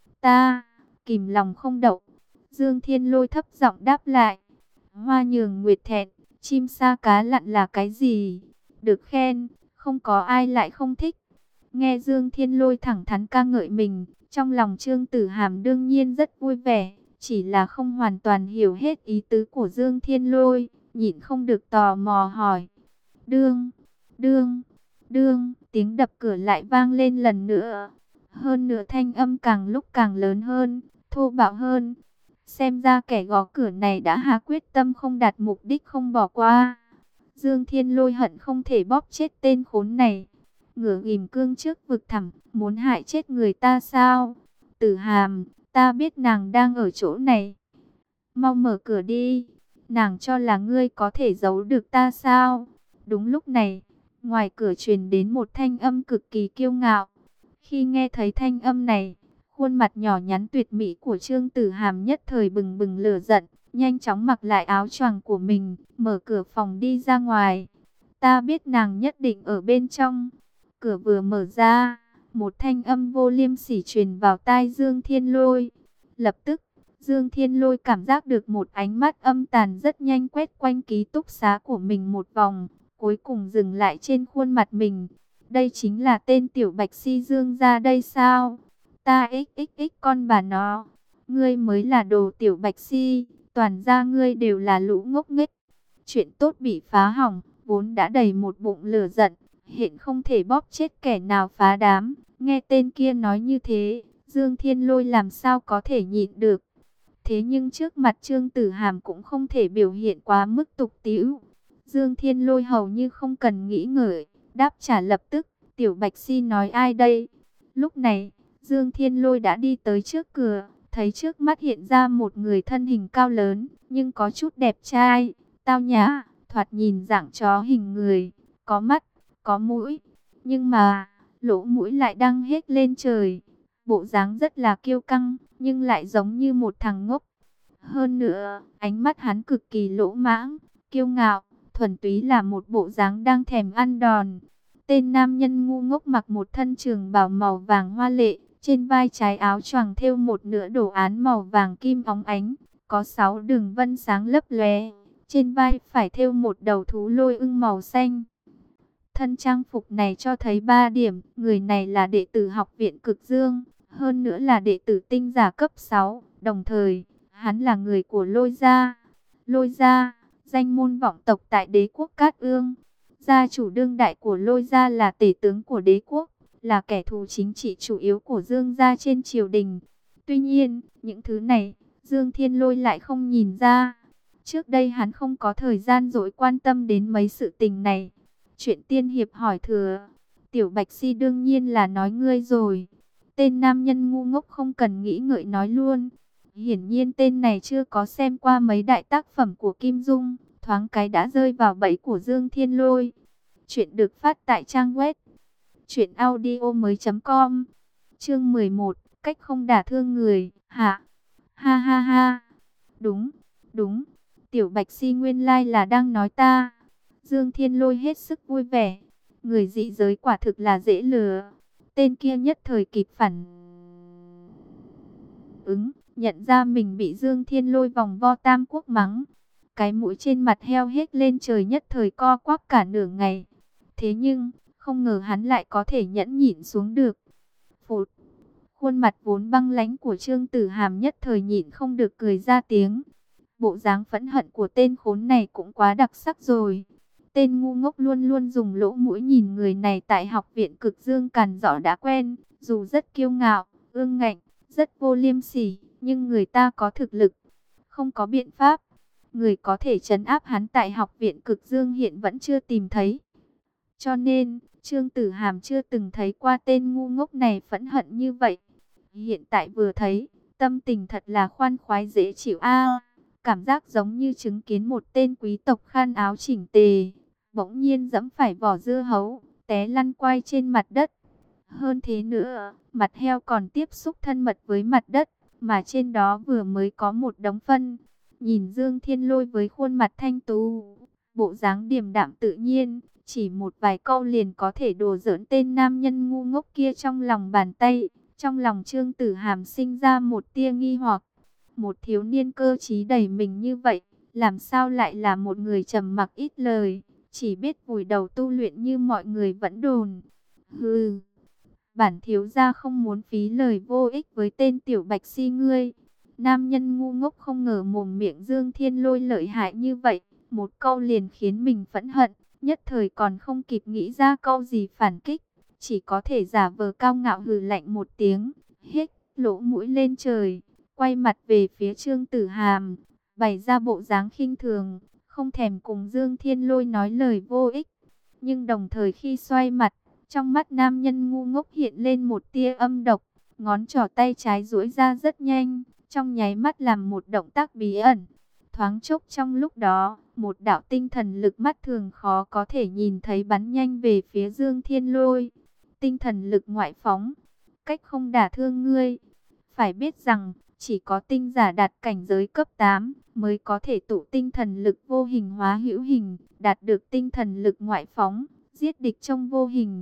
Ta, kìm lòng không đậu. Dương Thiên Lôi thấp giọng đáp lại. Hoa nhường nguyệt thẹn, chim sa cá lặn là cái gì? Được khen, không có ai lại không thích. Nghe Dương Thiên Lôi thẳng thắn ca ngợi mình, trong lòng Trương Tử Hàm đương nhiên rất vui vẻ. Chỉ là không hoàn toàn hiểu hết ý tứ của Dương Thiên Lôi, nhịn không được tò mò hỏi. Đương, đương, đương, tiếng đập cửa lại vang lên lần nữa. Hơn nữa thanh âm càng lúc càng lớn hơn, thô bạo hơn. Xem ra kẻ gõ cửa này đã hạ quyết tâm không đạt mục đích không bỏ qua. Dương Thiên Lôi hận không thể bóp chết tên khốn này. Ngửa ghim cương trước vực thẳm, muốn hại chết người ta sao? Tử Hàm, ta biết nàng đang ở chỗ này. Mau mở cửa đi. Nàng cho là ngươi có thể giấu được ta sao? Đúng lúc này, ngoài cửa truyền đến một thanh âm cực kỳ kiêu ngạo. Khi nghe thấy thanh âm này, khuôn mặt nhỏ nhắn tuyệt mỹ của Trương Tử Hàm nhất thời bừng bừng lửa giận, nhanh chóng mặc lại áo choàng của mình, mở cửa phòng đi ra ngoài. Ta biết nàng nhất định ở bên trong. Cửa vừa mở ra, một thanh âm vô liêm sỉ truyền vào tai Dương Thiên Lôi. Lập tức, Dương Thiên Lôi cảm giác được một ánh mắt âm tàn rất nhanh quét quanh ký túc xá của mình một vòng, cuối cùng dừng lại trên khuôn mặt mình. Đây chính là tên tiểu bạch si Dương gia đây sao? Ta xxx con bà nó, ngươi mới là đồ tiểu bạch si, toàn gia ngươi đều là lũ ngốc nghếch. Chuyện tốt bị phá hỏng, vốn đã đầy một bụng lửa giận, hiện không thể bóp chết kẻ nào phá đám. Nghe tên kia nói như thế, Dương Thiên Lôi làm sao có thể nhịn được. Thế nhưng trước mặt Trương Tử Hàm cũng không thể biểu hiện quá mức tục tĩu. Dương Thiên Lôi hầu như không cần nghĩ ngợi, đáp trả lập tức. Tiểu bạch si nói ai đây? Lúc này, Dương Thiên Lôi đã đi tới trước cửa, thấy trước mắt hiện ra một người thân hình cao lớn, nhưng có chút đẹp trai, tao nhã, thoạt nhìn dạng chó hình người, có mắt, có mũi, nhưng mà lỗ mũi lại đăng hết lên trời. Bộ dáng rất là kiêu căng, nhưng lại giống như một thằng ngốc. Hơn nữa, ánh mắt hắn cực kỳ lỗ mãng, kiêu ngạo, thuần túy là một bộ dáng đang thèm ăn đòn. Tên nam nhân ngu ngốc mặc một thân trường bào màu vàng hoa lệ, trên vai trái áo choàng thêu một nửa đồ án màu vàng kim óng ánh, có sáu đường vân sáng lấp lóe. Trên vai phải thêu một đầu thú lôi ưng màu xanh. Thân trang phục này cho thấy ba điểm, người này là đệ tử học viện Cực Dương, hơn nữa là đệ tử tinh giả cấp sáu, đồng thời, hắn là người của Lôi gia. Lôi gia, danh môn vọng tộc tại đế quốc Cát Ương. Gia chủ đương đại của Lôi gia là tể tướng của đế quốc, là kẻ thù chính trị chủ yếu của Dương gia trên triều đình. Tuy nhiên, những thứ này, Dương Thiên Lôi lại không nhìn ra. Trước đây hắn không có thời gian dỗi quan tâm đến mấy sự tình này. Chuyện tiên hiệp hỏi thừa, tiểu bạch si đương nhiên là nói ngươi rồi. Tên nam nhân ngu ngốc không cần nghĩ ngợi nói luôn. Hiển nhiên tên này chưa có xem qua mấy đại tác phẩm của Kim Dung, thoáng cái đã rơi vào bẫy của Dương Thiên Lôi. Chuyện được phát tại trang web truyện audio mới chấm com. Chương mười một, cách không đả thương người. Hả? Ha ha ha. Đúng, đúng. Tiểu bạch si nguyên lai là đang nói ta. Dương Thiên Lôi hết sức vui vẻ. Người dị giới quả thực là dễ lừa. Tên kia nhất thời kịp phản ứng, nhận ra mình bị Dương Thiên Lôi vòng vo tam quốc mắng. Cái mũi trên mặt heo hết lên trời, nhất thời co quắp cả nửa ngày. Thế nhưng, không ngờ hắn lại có thể nhẫn nhịn xuống được. Phụt! Khuôn mặt vốn băng lãnh của Trương Tử Hàm nhất thời nhịn không được cười ra tiếng. Bộ dáng phẫn hận của tên khốn này cũng quá đặc sắc rồi. Tên ngu ngốc luôn luôn dùng lỗ mũi nhìn người này tại học viện Cực Dương càn rỡ đã quen, dù rất kiêu ngạo, ương ngạnh, rất vô liêm sỉ, nhưng người ta có thực lực, không có biện pháp. Người có thể trấn áp hắn tại học viện Cực Dương hiện vẫn chưa tìm thấy. Cho nên, Trương Tử Hàm chưa từng thấy qua tên ngu ngốc này phẫn hận như vậy. Hiện tại vừa thấy, tâm tình thật là khoan khoái dễ chịu a. Cảm giác giống như chứng kiến một tên quý tộc khăn áo chỉnh tề, bỗng nhiên giẫm phải vỏ dưa hấu, té lăn quay trên mặt đất. Hơn thế nữa, mặt heo còn tiếp xúc thân mật với mặt đất, mà trên đó vừa mới có một đống phân. Nhìn Dương Thiên Lôi với khuôn mặt thanh tú, bộ dáng điềm đạm tự nhiên, chỉ một vài câu liền có thể đùa giỡn tên nam nhân ngu ngốc kia trong lòng bàn tay. Trong lòng Trương Tử Hàm sinh ra một tia nghi hoặc, một thiếu niên cơ trí đầy mình như vậy, làm sao lại là một người trầm mặc ít lời, chỉ biết vùi đầu tu luyện như mọi người vẫn đồn. Hừ, bản thiếu gia không muốn phí lời vô ích với tên tiểu bạch si ngươi. Nam nhân ngu ngốc không ngờ mồm miệng Dương Thiên Lôi lợi hại như vậy, một câu liền khiến mình phẫn hận, nhất thời còn không kịp nghĩ ra câu gì phản kích, chỉ có thể giả vờ cao ngạo hừ lạnh một tiếng, hít lỗ mũi lên trời, quay mặt về phía Trương Tử Hàm, bày ra bộ dáng khinh thường, không thèm cùng Dương Thiên Lôi nói lời vô ích. Nhưng đồng thời khi xoay mặt, trong mắt nam nhân ngu ngốc hiện lên một tia âm độc, ngón trỏ tay trái duỗi ra rất nhanh, trong nháy mắt làm một động tác bí ẩn. Thoáng chốc trong lúc đó, một đạo tinh thần lực mắt thường khó có thể nhìn thấy bắn nhanh về phía Dương Thiên Lôi. Tinh thần lực ngoại phóng, cách không đả thương ngươi. Phải biết rằng, chỉ có tinh giả đạt cảnh giới cấp tám mới có thể tụ tinh thần lực vô hình hóa hữu hình, đạt được tinh thần lực ngoại phóng, giết địch trong vô hình.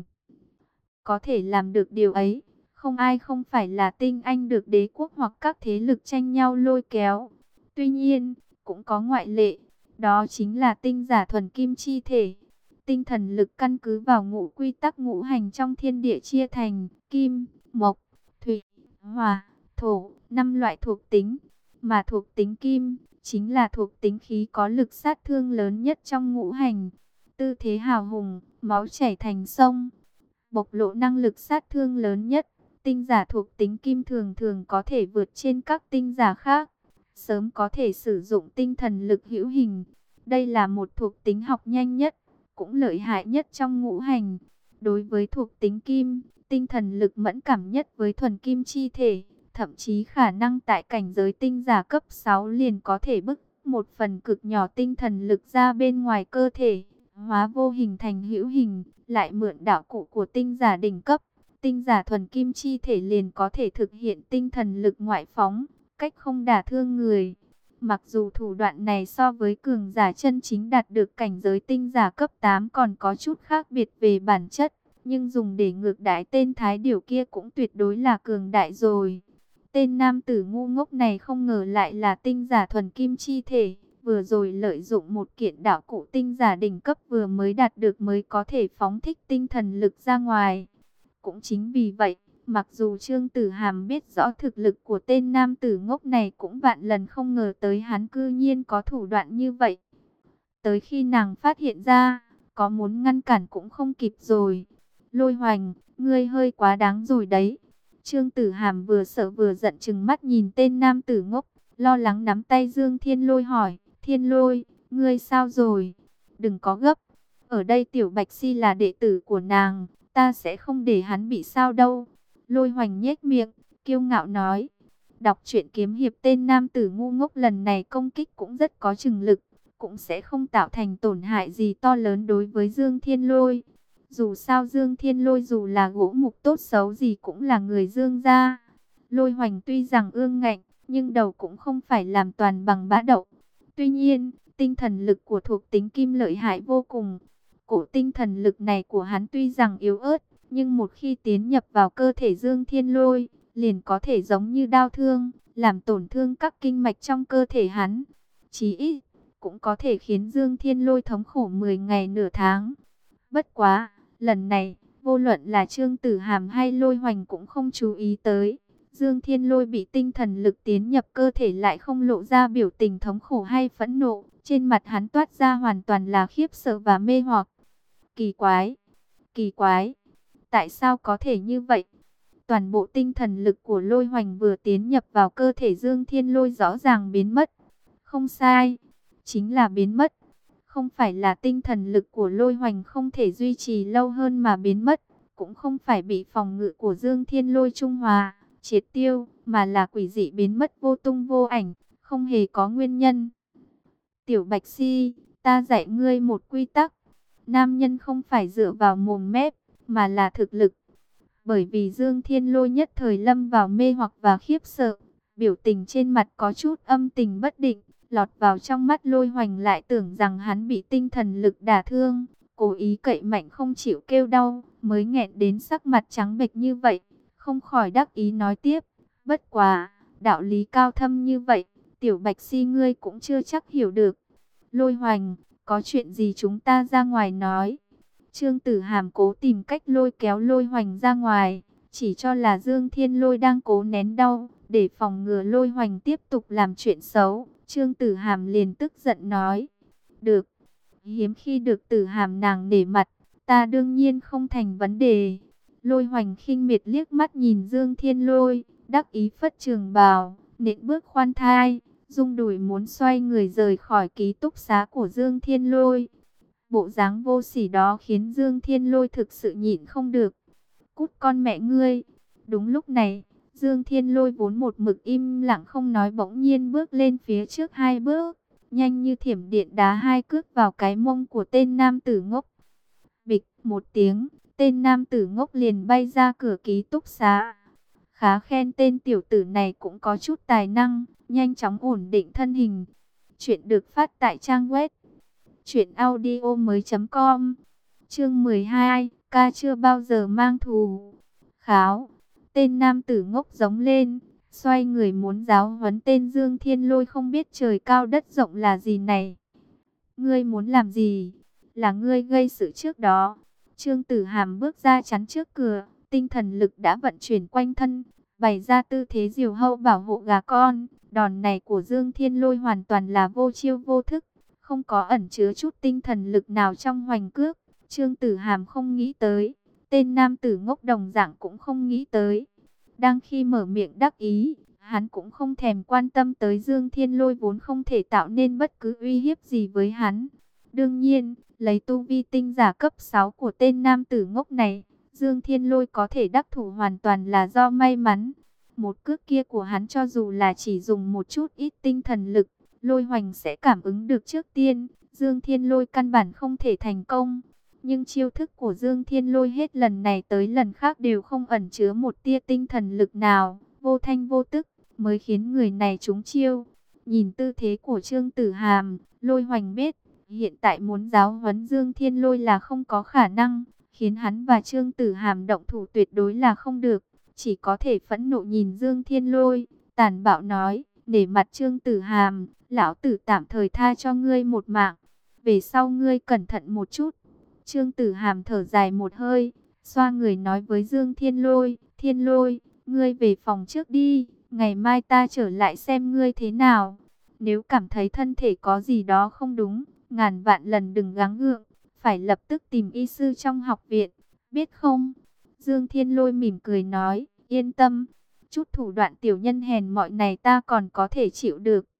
Có thể làm được điều ấy, không ai không phải là tinh anh được đế quốc hoặc các thế lực tranh nhau lôi kéo. Tuy nhiên, cũng có ngoại lệ, đó chính là tinh giả thuần kim chi thể. Tinh thần lực căn cứ vào ngũ quy tắc ngũ hành trong thiên địa chia thành kim, mộc, thủy, hỏa, thổ, năm loại thuộc tính. Mà thuộc tính kim chính là thuộc tính khí có lực sát thương lớn nhất trong ngũ hành. Tư thế hào hùng, máu chảy thành sông, bộc lộ năng lực sát thương lớn nhất. Tinh giả thuộc tính kim thường thường có thể vượt trên các tinh giả khác, sớm có thể sử dụng tinh thần lực hữu hình. Đây là một thuộc tính học nhanh nhất, cũng lợi hại nhất trong ngũ hành. Đối với thuộc tính kim, tinh thần lực mẫn cảm nhất với thuần kim chi thể, thậm chí khả năng tại cảnh giới tinh giả cấp sáu liền có thể bức một phần cực nhỏ tinh thần lực ra bên ngoài cơ thể, hóa vô hình thành hữu hình, lại mượn đạo cụ của tinh giả đỉnh cấp. Tinh giả thuần kim chi thể liền có thể thực hiện tinh thần lực ngoại phóng, cách không đả thương người. Mặc dù thủ đoạn này so với cường giả chân chính đạt được cảnh giới tinh giả cấp tám còn có chút khác biệt về bản chất, nhưng dùng để ngược đãi tên thái điểu kia cũng tuyệt đối là cường đại rồi. Tên nam tử ngu ngốc này không ngờ lại là tinh giả thuần kim chi thể, vừa rồi lợi dụng một kiện đạo cụ tinh giả đỉnh cấp vừa mới đạt được mới có thể phóng thích tinh thần lực ra ngoài. Cũng chính vì vậy, mặc dù Trương Tử Hàm biết rõ thực lực của tên nam tử ngốc này, cũng vạn lần không ngờ tới hắn cư nhiên có thủ đoạn như vậy. Tới khi nàng phát hiện ra, có muốn ngăn cản cũng không kịp rồi. Lôi Hoành, ngươi hơi quá đáng rồi đấy. Trương Tử Hàm vừa sợ vừa giận trừng mắt nhìn tên nam tử ngốc, lo lắng nắm tay Dương Thiên Lôi hỏi, Thiên Lôi, ngươi sao rồi? Đừng có gấp, ở đây Tiểu Bạch Si là đệ tử của nàng, ta sẽ không để hắn bị sao đâu. Lôi Hoành nhếch miệng, kiêu ngạo nói. Đọc truyện kiếm hiệp tên nam tử ngu ngốc lần này công kích cũng rất có chừng lực, cũng sẽ không tạo thành tổn hại gì to lớn đối với Dương Thiên Lôi. Dù sao Dương Thiên Lôi dù là gỗ mục tốt xấu gì cũng là người Dương gia. Lôi Hoành tuy rằng ương ngạnh, nhưng đầu cũng không phải làm toàn bằng bã đậu. Tuy nhiên, tinh thần lực của thuộc tính kim lợi hại vô cùng. Cổ tinh thần lực này của hắn tuy rằng yếu ớt, nhưng một khi tiến nhập vào cơ thể Dương Thiên Lôi, liền có thể giống như đao thương, làm tổn thương các kinh mạch trong cơ thể hắn. Chí ít, cũng có thể khiến Dương Thiên Lôi thống khổ mười ngày nửa tháng. Bất quá, lần này, vô luận là Trương Tử Hàm hay Lôi Hoành cũng không chú ý tới. Dương Thiên Lôi bị tinh thần lực tiến nhập cơ thể lại không lộ ra biểu tình thống khổ hay phẫn nộ. Trên mặt hắn toát ra hoàn toàn là khiếp sợ và mê hoặc. Kỳ quái, kỳ quái, tại sao có thể như vậy? Toàn bộ tinh thần lực của Lôi Hoành vừa tiến nhập vào cơ thể Dương Thiên Lôi rõ ràng biến mất. Không sai, chính là biến mất. Không phải là tinh thần lực của Lôi Hoành không thể duy trì lâu hơn mà biến mất, cũng không phải bị phòng ngự của Dương Thiên Lôi trung hòa, triệt tiêu, mà là quỷ dị biến mất vô tung vô ảnh, không hề có nguyên nhân. Tiểu Bạch Si, ta dạy ngươi một quy tắc. Nam nhân không phải dựa vào mồm mép, mà là thực lực. Bởi vì Dương Thiên Lôi nhất thời lâm vào mê hoặc và khiếp sợ, biểu tình trên mặt có chút âm tình bất định, lọt vào trong mắt Lôi Hoành lại tưởng rằng hắn bị tinh thần lực đả thương, cố ý cậy mạnh không chịu kêu đau, mới nghẹn đến sắc mặt trắng bệch như vậy, không khỏi đắc ý nói tiếp, bất quá, đạo lý cao thâm như vậy, Tiểu Bạch Si ngươi cũng chưa chắc hiểu được. Lôi Hoành, có chuyện gì chúng ta ra ngoài nói. Trương Tử Hàm cố tìm cách lôi kéo Lôi Hoành ra ngoài, chỉ cho là Dương Thiên Lôi đang cố nén đau, để phòng ngừa Lôi Hoành tiếp tục làm chuyện xấu. Trương Tử Hàm liền tức giận nói, được, hiếm khi được Tử Hàm nàng nể mặt, ta đương nhiên không thành vấn đề. Lôi Hoành khinh miệt liếc mắt nhìn Dương Thiên Lôi, đắc ý phất trường bào, nện bước khoan thai, rung đùi muốn xoay người rời khỏi ký túc xá của Dương Thiên Lôi. Bộ dáng vô sỉ đó khiến Dương Thiên Lôi thực sự nhịn không được. Cút con mẹ ngươi. Đúng lúc này, Dương Thiên Lôi vốn một mực im lặng không nói bỗng nhiên bước lên phía trước hai bước, nhanh như thiểm điện đá hai cước vào cái mông của tên nam tử ngốc. Bịch một tiếng, tên nam tử ngốc liền bay ra cửa ký túc xá. Khá khen tên tiểu tử này cũng có chút tài năng, nhanh chóng ổn định thân hình. Chuyện được phát tại trang web truyện audio mới chấm com. Chương mười hai, ca chưa bao giờ mang thù. Kháo, tên nam tử ngốc giống lên, xoay người muốn giáo huấn tên Dương Thiên Lôi không biết trời cao đất rộng là gì này. Ngươi muốn làm gì? Là ngươi gây sự trước đó. Trương Tử Hàm bước ra chắn trước cửa, tinh thần lực đã vận chuyển quanh thân, bày ra tư thế diều hâu bảo hộ gà con. Đòn này của Dương Thiên Lôi hoàn toàn là vô chiêu vô thức, không có ẩn chứa chút tinh thần lực nào trong hoành cước. Trương Tử Hàm không nghĩ tới, tên nam tử ngốc đồng dạng cũng không nghĩ tới. Đang khi mở miệng đắc ý, hắn cũng không thèm quan tâm tới Dương Thiên Lôi vốn không thể tạo nên bất cứ uy hiếp gì với hắn. Đương nhiên, lấy tu vi tinh giả cấp sáu của tên nam tử ngốc này, Dương Thiên Lôi có thể đắc thủ hoàn toàn là do may mắn. Một cước kia của hắn cho dù là chỉ dùng một chút ít tinh thần lực, Lôi Hoành sẽ cảm ứng được trước tiên. Dương Thiên Lôi căn bản không thể thành công. Nhưng chiêu thức của Dương Thiên Lôi hết lần này tới lần khác đều không ẩn chứa một tia tinh thần lực nào, vô thanh vô tức, mới khiến người này trúng chiêu. Nhìn tư thế của Trương Tử Hàm, Lôi Hoành biết, hiện tại muốn giáo huấn Dương Thiên Lôi là không có khả năng, khiến hắn và Trương Tử Hàm động thủ tuyệt đối là không được. Chỉ có thể phẫn nộ nhìn Dương Thiên Lôi, tàn bạo nói, để mặt Trương Tử Hàm, lão tử tạm thời tha cho ngươi một mạng, về sau ngươi cẩn thận một chút. Trương Tử Hàm thở dài một hơi, xoa người nói với Dương Thiên Lôi, Thiên Lôi, ngươi về phòng trước đi, ngày mai ta trở lại xem ngươi thế nào. Nếu cảm thấy thân thể có gì đó không đúng, ngàn vạn lần đừng gắng gượng, phải lập tức tìm y sư trong học viện, biết không? Dương Thiên Lôi mỉm cười nói, yên tâm, chút thủ đoạn tiểu nhân hèn mọn này ta còn có thể chịu được.